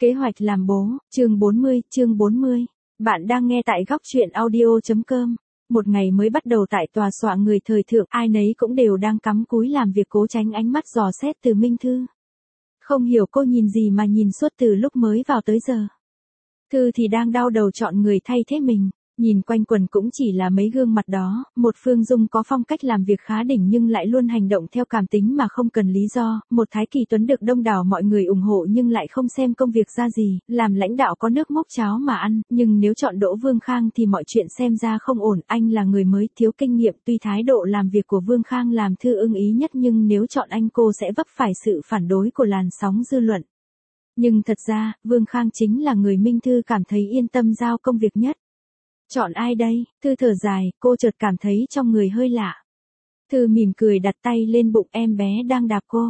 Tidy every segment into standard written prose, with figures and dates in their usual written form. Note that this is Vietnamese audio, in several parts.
Kế hoạch làm bố, chương 40. Bạn đang nghe tại góc truyện audio.com. Một ngày mới bắt đầu tại tòa soạn người thời thượng, ai nấy cũng đều đang cắm cúi làm việc cố tránh ánh mắt dò xét từ Minh Thư. Không hiểu cô nhìn gì mà nhìn suốt từ lúc mới vào tới giờ. Thư thì đang đau đầu chọn người thay thế mình. Nhìn quanh quần cũng chỉ là mấy gương mặt đó, một Phương Dung có phong cách làm việc khá đỉnh nhưng lại luôn hành động theo cảm tính mà không cần lý do, một Thái Kỳ Tuấn được đông đảo mọi người ủng hộ nhưng lại không xem công việc ra gì, làm lãnh đạo có nước múc cháo mà ăn, nhưng nếu chọn Đỗ Vương Khang thì mọi chuyện xem ra không ổn, anh là người mới thiếu kinh nghiệm, tuy thái độ làm việc của Vương Khang làm Thư ưng ý nhất nhưng nếu chọn anh cô sẽ vấp phải sự phản đối của làn sóng dư luận. Nhưng thật ra, Vương Khang chính là người Minh Thư cảm thấy yên tâm giao công việc nhất. Chọn ai đây? Thư thở dài, cô chợt cảm thấy trong người hơi lạ. Thư mỉm cười đặt tay lên bụng em bé đang đạp cô.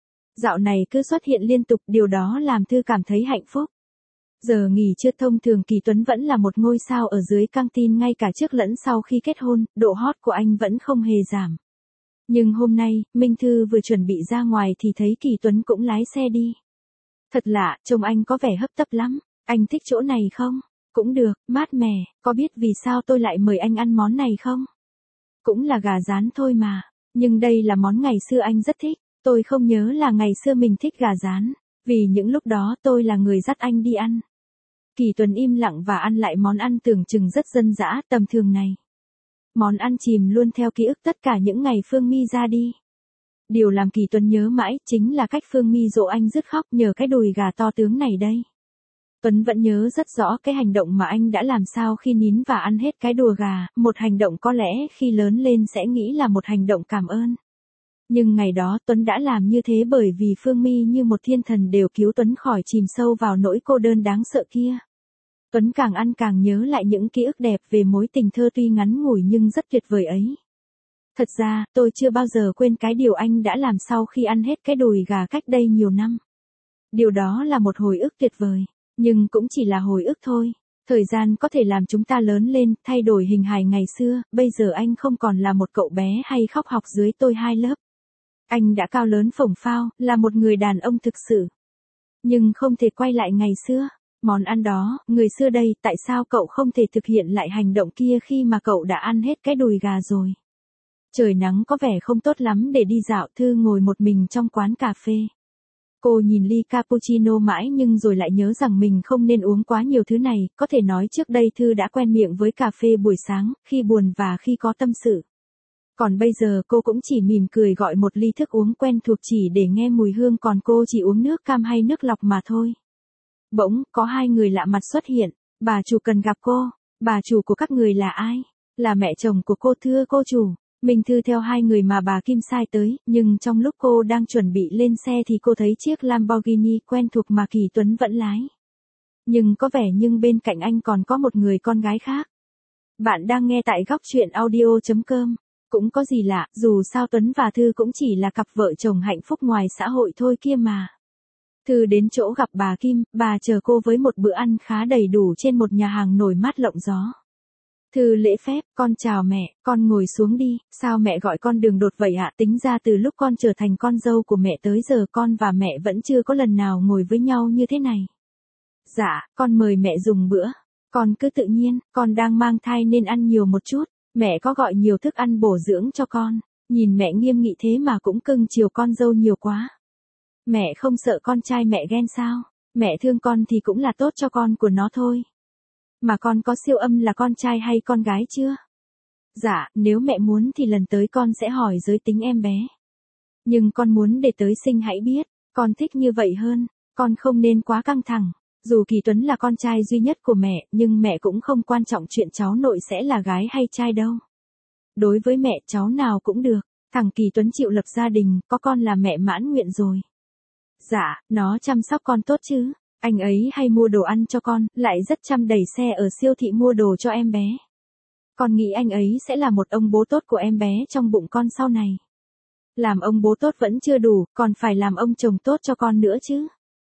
Dạo này cứ xuất hiện liên tục, điều đó làm Thư cảm thấy hạnh phúc. Giờ nghỉ trưa thông thường Kỳ Tuấn vẫn là một ngôi sao ở dưới căng tin ngay cả trước lẫn sau khi kết hôn, độ hot của anh vẫn không hề giảm. Nhưng hôm nay, Minh Thư vừa chuẩn bị ra ngoài thì thấy Kỳ Tuấn cũng lái xe đi. Thật lạ, trông anh có vẻ hấp tấp lắm, anh thích chỗ này không? Cũng được, mát mẻ, có biết vì sao tôi lại mời anh ăn món này không? Cũng là gà rán thôi mà, nhưng đây là món ngày xưa anh rất thích, tôi không nhớ là ngày xưa mình thích gà rán, vì những lúc đó tôi là người dắt anh đi ăn. Kỳ Tuấn im lặng và ăn lại món ăn tưởng chừng rất dân dã, tầm thường này. Món ăn chìm luôn theo ký ức tất cả những ngày Phương My ra đi. Điều làm Kỳ Tuấn nhớ mãi chính là cách Phương My dỗ anh dứt khóc nhờ cái đùi gà to tướng này đây. Tuấn vẫn nhớ rất rõ cái hành động mà anh đã làm sao khi nín và ăn hết cái đùa gà, một hành động có lẽ khi lớn lên sẽ nghĩ là một hành động cảm ơn. Nhưng ngày đó Tuấn đã làm như thế bởi vì Phương My như một thiên thần đều cứu Tuấn khỏi chìm sâu vào nỗi cô đơn đáng sợ kia. Tuấn càng ăn càng nhớ lại những ký ức đẹp về mối tình thơ tuy ngắn ngủi nhưng rất tuyệt vời ấy. Thật ra, tôi chưa bao giờ quên cái điều anh đã làm sau khi ăn hết cái đùi gà cách đây nhiều năm. Điều đó là một hồi ức tuyệt vời. Nhưng cũng chỉ là hồi ức thôi. Thời gian có thể làm chúng ta lớn lên, thay đổi hình hài ngày xưa, bây giờ anh không còn là một cậu bé hay khóc học dưới tôi 2 lớp. Anh đã cao lớn phổng phao, là một người đàn ông thực sự. Nhưng không thể quay lại ngày xưa. Món ăn đó, người xưa đây, tại sao cậu không thể thực hiện lại hành động kia khi mà cậu đã ăn hết cái đùi gà rồi? Trời nắng có vẻ không tốt lắm để đi dạo, Thư ngồi một mình trong quán cà phê. Cô nhìn ly cappuccino mãi nhưng rồi lại nhớ rằng mình không nên uống quá nhiều thứ này, có thể nói trước đây Thư đã quen miệng với cà phê buổi sáng, khi buồn và khi có tâm sự. Còn bây giờ cô cũng chỉ mỉm cười gọi một ly thức uống quen thuộc chỉ để nghe mùi hương, còn cô chỉ uống nước cam hay nước lọc mà thôi. Bỗng, có 2 người lạ mặt xuất hiện, bà chủ cần gặp cô, bà chủ của các người là ai? Là mẹ chồng của cô, thưa cô chủ. Minh Thư theo 2 người mà bà Kim sai tới, nhưng trong lúc cô đang chuẩn bị lên xe thì cô thấy chiếc Lamborghini quen thuộc mà Kỳ Tuấn vẫn lái. Nhưng có vẻ nhưng bên cạnh anh còn có một người con gái khác. Bạn đang nghe tại góc truyện audio.com. Cũng có gì lạ, dù sao Tuấn và Thư cũng chỉ là cặp vợ chồng hạnh phúc ngoài xã hội thôi kia mà. Thư đến chỗ gặp bà Kim, bà chờ cô với một bữa ăn khá đầy đủ trên một nhà hàng nổi mát lộng gió. Thư lễ phép, con chào mẹ, con ngồi xuống đi, sao mẹ gọi con đường đột vậy ạ? Tính ra từ lúc con trở thành con dâu của mẹ tới giờ con và mẹ vẫn chưa có lần nào ngồi với nhau như thế này. Dạ, con mời mẹ dùng bữa. Con cứ tự nhiên, con đang mang thai nên ăn nhiều một chút, mẹ có gọi nhiều thức ăn bổ dưỡng cho con. Nhìn mẹ nghiêm nghị thế mà cũng cưng chiều con dâu nhiều quá. Mẹ không sợ con trai mẹ ghen sao? Mẹ thương con thì cũng là tốt cho con của nó thôi. Mà con có siêu âm là con trai hay con gái chưa? Dạ, nếu mẹ muốn thì lần tới con sẽ hỏi giới tính em bé. Nhưng con muốn để tới sinh hãy biết, con thích như vậy hơn, con không nên quá căng thẳng. Dù Kỳ Tuấn là con trai duy nhất của mẹ, nhưng mẹ cũng không quan trọng chuyện cháu nội sẽ là gái hay trai đâu. Đối với mẹ cháu nào cũng được, thằng Kỳ Tuấn chịu lập gia đình, có con là mẹ mãn nguyện rồi. Dạ, nó chăm sóc con tốt chứ. Anh ấy hay mua đồ ăn cho con, lại rất chăm đẩy xe ở siêu thị mua đồ cho em bé. Con nghĩ anh ấy sẽ là một ông bố tốt của em bé trong bụng con sau này. Làm ông bố tốt vẫn chưa đủ, còn phải làm ông chồng tốt cho con nữa chứ.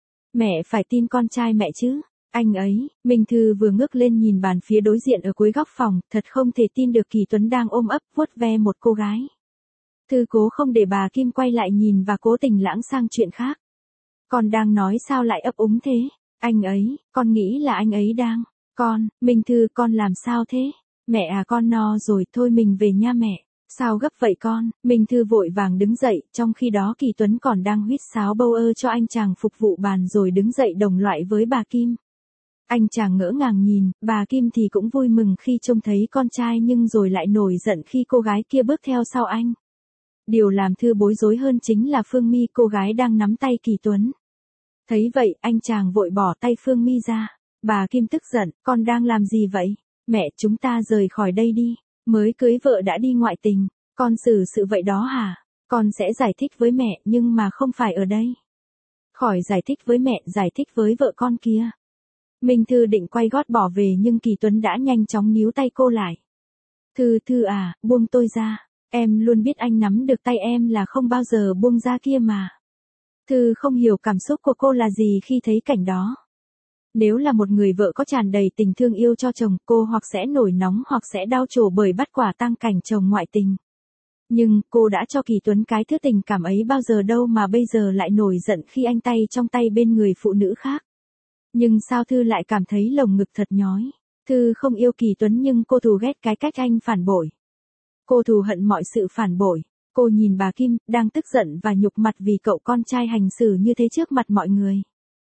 Mẹ phải tin con trai mẹ chứ. Anh ấy, Minh Thư vừa ngước lên nhìn bàn phía đối diện ở cuối góc phòng, thật không thể tin được Kỳ Tuấn đang ôm ấp vuốt ve một cô gái. Thư cố không để bà Kim quay lại nhìn và cố tình lãng sang chuyện khác. Con đang nói sao lại ấp úng thế? Anh ấy, con nghĩ là anh ấy đang. Minh Thư con làm sao thế? Mẹ à con no rồi thôi mình về nha mẹ. Sao gấp vậy con? Minh Thư vội vàng đứng dậy, trong khi đó Kỳ Tuấn còn đang huýt sáo bâu ơ cho anh chàng phục vụ bàn rồi đứng dậy đồng loại với bà Kim. Anh chàng ngỡ ngàng nhìn, bà Kim thì cũng vui mừng khi trông thấy con trai nhưng rồi lại nổi giận khi cô gái kia bước theo sau anh. Điều làm Thư bối rối hơn chính là Phương My, cô gái đang nắm tay Kỳ Tuấn. Thấy vậy, anh chàng vội bỏ tay Phương My ra. Bà Kim tức giận, con đang làm gì vậy? Mẹ, chúng ta rời khỏi đây đi. Mới cưới vợ đã đi ngoại tình, con xử sự vậy đó hả? Con sẽ giải thích với mẹ nhưng mà không phải ở đây. Khỏi giải thích với mẹ, giải thích với vợ con kia. Minh Thư định quay gót bỏ về nhưng Kỳ Tuấn đã nhanh chóng níu tay cô lại. Thư à, buông tôi ra. Em luôn biết anh nắm được tay em là không bao giờ buông ra kia mà. Thư không hiểu cảm xúc của cô là gì khi thấy cảnh đó. Nếu là một người vợ có tràn đầy tình thương yêu cho chồng, cô hoặc sẽ nổi nóng hoặc sẽ đau trổ bởi bắt quả tang cảnh chồng ngoại tình. Nhưng cô đã cho Kỳ Tuấn cái thứ tình cảm ấy bao giờ đâu mà bây giờ lại nổi giận khi anh tay trong tay bên người phụ nữ khác. Nhưng sao Thư lại cảm thấy lồng ngực thật nhói. Thư không yêu Kỳ Tuấn nhưng cô thù ghét cái cách anh phản bội. Cô thù hận mọi sự phản bội. Cô nhìn bà Kim, đang tức giận và nhục mặt vì cậu con trai hành xử như thế trước mặt mọi người.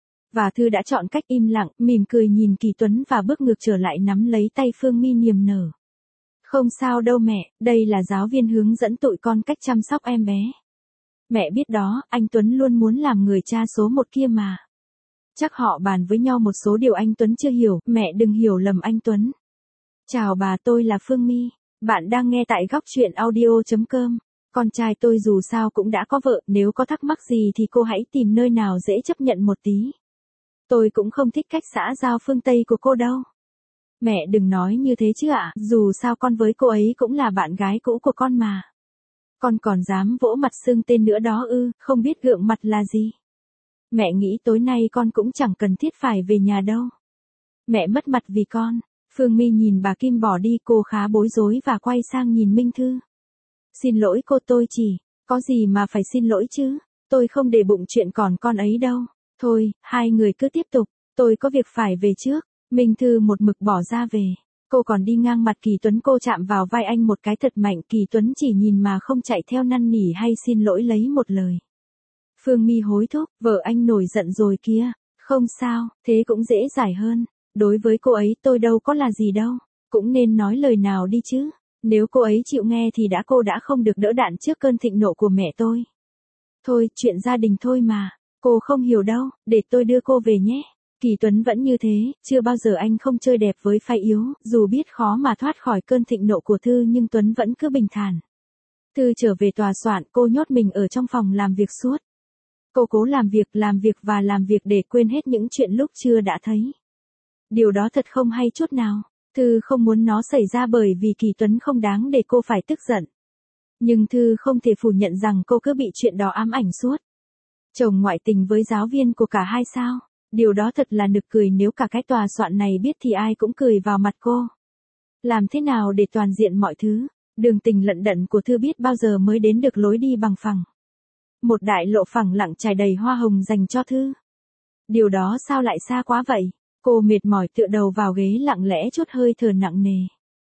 Và Thư đã chọn cách im lặng, mỉm cười nhìn Kỳ Tuấn và bước ngược trở lại nắm lấy tay Phương My niềm nở. Không sao đâu mẹ, đây là giáo viên hướng dẫn tụi con cách chăm sóc em bé. Mẹ biết đó, anh Tuấn luôn muốn làm người cha số một kia mà. Chắc họ bàn với nhau một số điều anh Tuấn chưa hiểu, mẹ đừng hiểu lầm anh Tuấn. Chào bà, tôi là Phương My. Bạn đang nghe tại góc truyện audio.com. Con trai tôi dù sao cũng đã có vợ, nếu có thắc mắc gì thì cô hãy tìm nơi nào dễ chấp nhận một tí. Tôi cũng không thích cách xã giao phương Tây của cô đâu. Mẹ đừng nói như thế chứ ạ, dù sao con với cô ấy cũng là bạn gái cũ của con mà. Con còn dám vỗ mặt xưng tên nữa đó ư, không biết gượng mặt là gì. Mẹ nghĩ tối nay con cũng chẳng cần thiết phải về nhà đâu. Mẹ mất mặt vì con. Phương My nhìn bà Kim bỏ đi, cô khá bối rối và quay sang nhìn Minh Thư. Xin lỗi cô, tôi chỉ, có gì mà phải xin lỗi chứ, tôi không để bụng chuyện còn con ấy đâu. Thôi, hai người cứ tiếp tục, tôi có việc phải về trước. Minh Thư một mực bỏ ra về. Cô còn đi ngang mặt Kỳ Tuấn, cô chạm vào vai anh một cái thật mạnh, Kỳ Tuấn chỉ nhìn mà không chạy theo năn nỉ hay xin lỗi lấy một lời. Phương My hối thúc, vợ anh nổi giận rồi kia. Không sao, thế cũng dễ giải hơn. Đối với cô ấy tôi đâu có là gì đâu. Cũng nên nói lời nào đi chứ. Nếu cô ấy chịu nghe thì cô đã không được đỡ đạn trước cơn thịnh nộ của mẹ tôi. Thôi, chuyện gia đình thôi mà. Cô không hiểu đâu, để tôi đưa cô về nhé. Kỳ Tuấn vẫn như thế, chưa bao giờ anh không chơi đẹp với phái yếu, dù biết khó mà thoát khỏi cơn thịnh nộ của Thư nhưng Tuấn vẫn cứ bình thản. Thư trở về tòa soạn, cô nhốt mình ở trong phòng làm việc suốt. Cô cố làm việc và làm việc để quên hết những chuyện lúc chưa đã thấy. Điều đó thật không hay chút nào. Thư không muốn nó xảy ra bởi vì Kỳ Tuấn không đáng để cô phải tức giận. Nhưng Thư không thể phủ nhận rằng cô cứ bị chuyện đó ám ảnh suốt. Chồng ngoại tình với giáo viên của cả hai sao? Điều đó thật là nực cười, nếu cả cái tòa soạn này biết thì ai cũng cười vào mặt cô. Làm thế nào để toàn diện mọi thứ? Đường tình lận đận của Thư biết bao giờ mới đến được lối đi bằng phẳng. Một đại lộ phẳng lặng trải đầy hoa hồng dành cho Thư. Điều đó sao lại xa quá vậy? Cô mệt mỏi tựa đầu vào ghế lặng lẽ trút hơi thở nặng nề.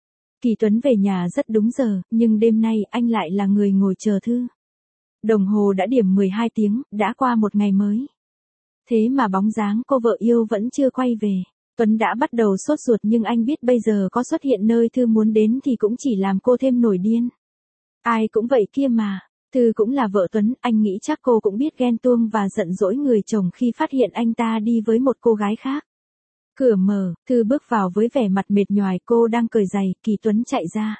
Kỳ Tuấn về nhà rất đúng giờ, nhưng đêm nay anh lại là người ngồi chờ Thư. Đồng hồ đã điểm 12 tiếng, đã qua một ngày mới. Thế mà bóng dáng cô vợ yêu vẫn chưa quay về. Tuấn đã bắt đầu sốt ruột nhưng anh biết bây giờ có xuất hiện nơi Thư muốn đến thì cũng chỉ làm cô thêm nổi điên. Ai cũng vậy kia mà. Thư cũng là vợ Tuấn, anh nghĩ chắc cô cũng biết ghen tuông và giận dỗi người chồng khi phát hiện anh ta đi với một cô gái khác. Cửa mở, Thư bước vào với vẻ mặt mệt nhoài, cô đang cởi giày, Kỳ Tuấn chạy ra.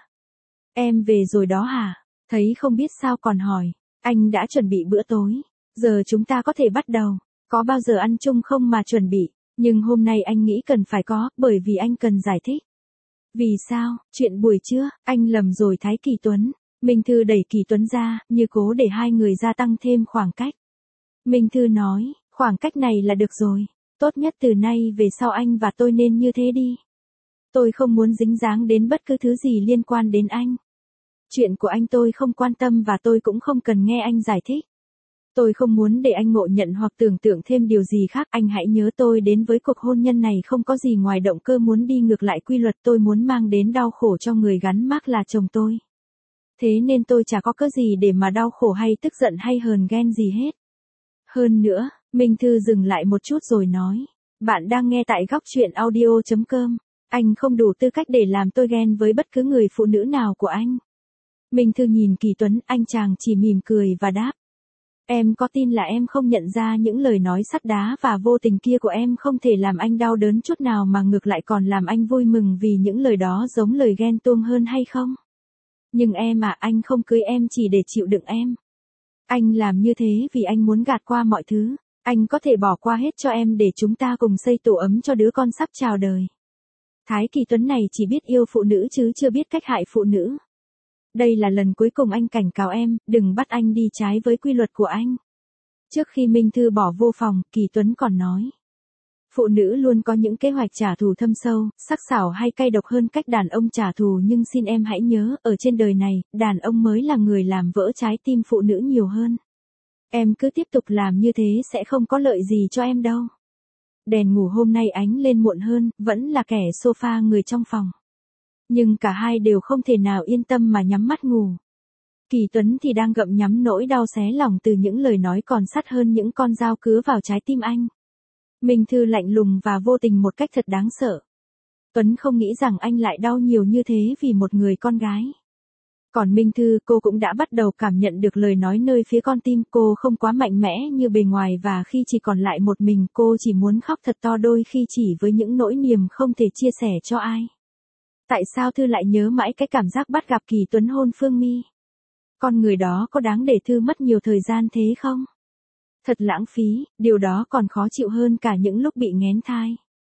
Em về rồi đó hả? Thấy không biết sao còn hỏi. Anh đã chuẩn bị bữa tối. Giờ chúng ta có thể bắt đầu. Có bao giờ ăn chung không mà chuẩn bị. Nhưng hôm nay anh nghĩ cần phải có, bởi vì anh cần giải thích. Vì sao? Chuyện buổi trưa, anh lầm rồi Thái Kỳ Tuấn. Minh Thư đẩy Kỳ Tuấn ra, như cố để hai người gia tăng thêm khoảng cách. Minh Thư nói, khoảng cách này là được rồi. Tốt nhất từ nay về sau anh và tôi nên như thế đi. Tôi không muốn dính dáng đến bất cứ thứ gì liên quan đến anh. Chuyện của anh tôi không quan tâm và tôi cũng không cần nghe anh giải thích. Tôi không muốn để anh ngộ nhận hoặc tưởng tượng thêm điều gì khác. Anh hãy nhớ tôi đến với cuộc hôn nhân này không có gì ngoài động cơ muốn đi ngược lại quy luật. Tôi muốn mang đến đau khổ cho người gắn mác là chồng tôi. Thế nên tôi chả có cớ gì để mà đau khổ hay tức giận hay hờn ghen gì hết. Hơn nữa, Minh Thư dừng lại một chút rồi nói. Bạn đang nghe tại góc chuyện audio.com. Anh không đủ tư cách để làm tôi ghen với bất cứ người phụ nữ nào của anh. Minh Thư nhìn Kỳ Tuấn, anh chàng chỉ mỉm cười và đáp. Em có tin là em không nhận ra những lời nói sắt đá và vô tình kia của em không thể làm anh đau đớn chút nào mà ngược lại còn làm anh vui mừng vì những lời đó giống lời ghen tuông hơn hay không? Nhưng em à, anh không cưới em chỉ để chịu đựng em. Anh làm như thế vì anh muốn gạt qua mọi thứ. Anh có thể bỏ qua hết cho em để chúng ta cùng xây tổ ấm cho đứa con sắp chào đời. Thái Kỳ Tuấn này chỉ biết yêu phụ nữ chứ chưa biết cách hại phụ nữ. Đây là lần cuối cùng anh cảnh cáo em, đừng bắt anh đi trái với quy luật của anh. Trước khi Minh Thư bỏ vô phòng, Kỳ Tuấn còn nói. Phụ nữ luôn có những kế hoạch trả thù thâm sâu, sắc sảo hay cay độc hơn cách đàn ông trả thù, nhưng xin em hãy nhớ, ở trên đời này, đàn ông mới là người làm vỡ trái tim phụ nữ nhiều hơn. Em cứ tiếp tục làm như thế sẽ không có lợi gì cho em đâu. Đèn ngủ hôm nay ánh lên muộn hơn, vẫn là kẻ sofa người trong phòng. Nhưng cả hai đều không thể nào yên tâm mà nhắm mắt ngủ. Kỳ Tuấn thì đang gặm nhấm nỗi đau xé lòng từ những lời nói còn sắt hơn những con dao cứa vào trái tim anh. Minh Thư lạnh lùng và vô tình một cách thật đáng sợ. Tuấn không nghĩ rằng anh lại đau nhiều như thế vì một người con gái. Còn Minh Thư, cô cũng đã bắt đầu cảm nhận được lời nói nơi phía con tim. Cô không quá mạnh mẽ như bề ngoài và khi chỉ còn lại một mình cô chỉ muốn khóc thật to đôi khi chỉ với những nỗi niềm không thể chia sẻ cho ai. Tại sao Thư lại nhớ mãi cái cảm giác bắt gặp Kỳ Tuấn hôn Phương My? Con người đó có đáng để Thư mất nhiều thời gian thế không? Thật lãng phí, điều đó còn khó chịu hơn cả những lúc bị nghén thai.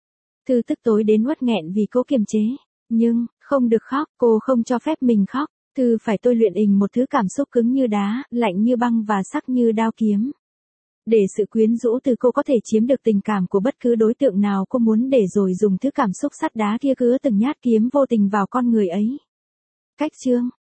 Thư tức tối đến uất nghẹn vì cố kiềm chế. Nhưng, không được khóc, cô không cho phép mình khóc. Thư phải tôi luyện một thứ cảm xúc cứng như đá, lạnh như băng và sắc như đao kiếm. Để sự quyến rũ từ cô có thể chiếm được tình cảm của bất cứ đối tượng nào cô muốn để rồi dùng thứ cảm xúc sắt đá kia cứa từng nhát kiếm vô tình vào con người ấy. Cách chương